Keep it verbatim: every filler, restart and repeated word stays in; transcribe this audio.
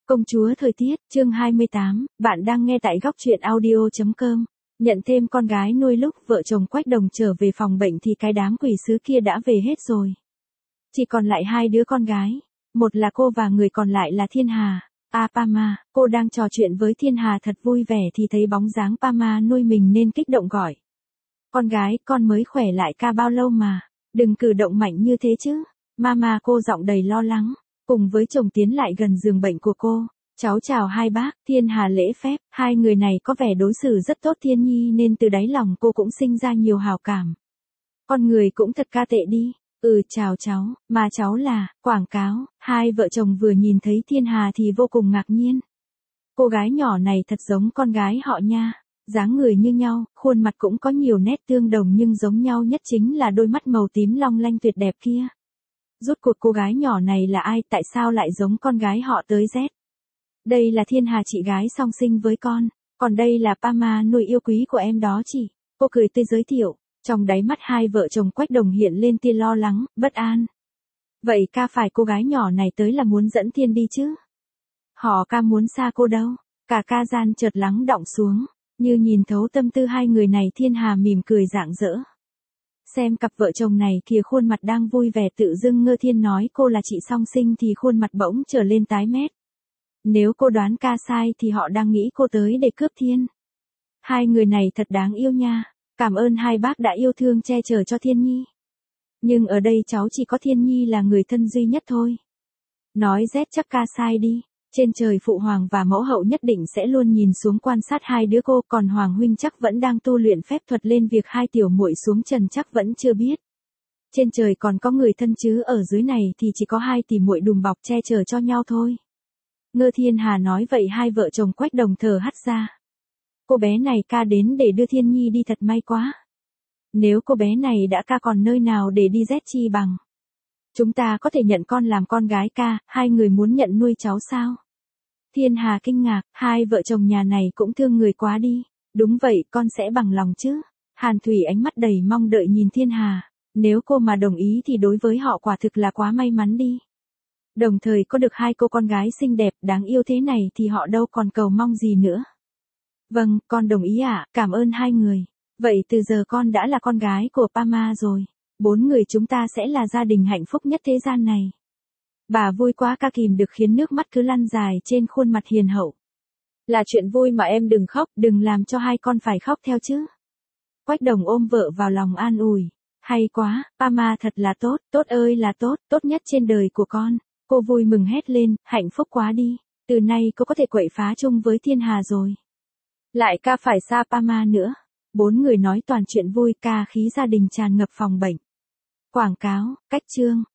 Công chúa thời tiết, chương hai mươi tám, bạn đang nghe tại góc truyện audio chấm com. Nhận thêm con gái nuôi lúc vợ chồng Quách Đồng trở về phòng bệnh thì cái đám quỷ sứ kia đã về hết rồi. Chỉ còn lại hai đứa con gái, một là cô và người còn lại là Thiên Hà. À Pama, cô đang trò chuyện với Thiên Hà thật vui vẻ thì thấy bóng dáng Pama nuôi mình nên kích động gọi. Con gái, con mới khỏe lại ca bao lâu mà, đừng cử động mạnh như thế chứ. Mama cô giọng đầy lo lắng. Cùng với chồng tiến lại gần giường bệnh của cô, cháu chào hai bác, Thiên Hà lễ phép, hai người này có vẻ đối xử rất tốt Thiên Nhi nên từ đáy lòng cô cũng sinh ra nhiều hào cảm. Con người cũng thật ca tệ đi, ừ chào cháu, mà cháu là, quảng cáo, hai vợ chồng vừa nhìn thấy Thiên Hà thì vô cùng ngạc nhiên. Cô gái nhỏ này thật giống con gái họ nha, dáng người như nhau, khuôn mặt cũng có nhiều nét tương đồng nhưng giống nhau nhất chính là đôi mắt màu tím long lanh tuyệt đẹp kia. Rốt cuộc cô gái nhỏ này là ai, tại sao lại giống con gái họ tới Z? Đây là Thiên Hà chị gái song sinh với con, còn đây là Pama nuôi yêu quý của em đó chị. Cô cười tươi giới thiệu, trong đáy mắt hai vợ chồng Quách Đồng hiện lên tia lo lắng, bất an. Vậy ca phải cô gái nhỏ này tới là muốn dẫn Thiên đi chứ? Họ ca muốn xa cô đâu, cả ca gian chợt lắng đọng xuống, như nhìn thấu tâm tư hai người này. Thiên Hà mỉm cười rạng rỡ. Xem cặp vợ chồng này kìa, khuôn mặt đang vui vẻ tự dưng Ngơ Thiên nói cô là chị song sinh thì khuôn mặt bỗng trở lên tái mét. Nếu cô đoán ca sai thì họ đang nghĩ cô tới để cướp Thiên. Hai người này thật đáng yêu nha, cảm ơn hai bác đã yêu thương che chở cho Thiên Nhi. Nhưng ở đây cháu chỉ có Thiên Nhi là người thân duy nhất thôi. Nói Z chắc ca sai đi, trên trời phụ hoàng và mẫu hậu nhất định sẽ luôn nhìn xuống quan sát hai đứa cô, còn hoàng huynh chắc vẫn đang tu luyện phép thuật lên việc hai tiểu muội xuống trần chắc vẫn chưa biết. Trên trời còn có người thân chứ ở dưới này thì chỉ có hai tỷ muội đùm bọc che chở cho nhau thôi. Ngơ Thiên Hà nói vậy hai vợ chồng Quách Đồng thở hắt ra. Cô bé này ca đến để đưa Thiên Nhi đi thật may quá. Nếu cô bé này đã ca còn nơi nào để đi Z chi bằng. Chúng ta có thể nhận con làm con gái ca, hai người muốn nhận nuôi cháu sao? Thiên Hà kinh ngạc, hai vợ chồng nhà này cũng thương người quá đi. Đúng vậy, con sẽ bằng lòng chứ. Hàn Thủy ánh mắt đầy mong đợi nhìn Thiên Hà. Nếu cô mà đồng ý thì đối với họ quả thực là quá may mắn đi. Đồng thời có được hai cô con gái xinh đẹp, đáng yêu thế này thì họ đâu còn cầu mong gì nữa. Vâng, con đồng ý ạ, à, cảm ơn hai người. Vậy từ giờ con đã là con gái của Pama rồi. Bốn người chúng ta sẽ là gia đình hạnh phúc nhất thế gian này. Bà vui quá ca kìm được khiến nước mắt cứ lăn dài trên khuôn mặt hiền hậu. Là chuyện vui mà em đừng khóc, đừng làm cho hai con phải khóc theo chứ. Quách Đồng ôm vợ vào lòng an ủi. Hay quá, Pama thật là tốt, tốt ơi là tốt, tốt nhất trên đời của con. Cô vui mừng hét lên, hạnh phúc quá đi. Từ nay cô có thể quậy phá chung với Thiên Hà rồi. Lại ca phải xa Pama nữa. Bốn người nói toàn chuyện vui, ca khí gia đình tràn ngập phòng bệnh. Quảng cáo, cách chương.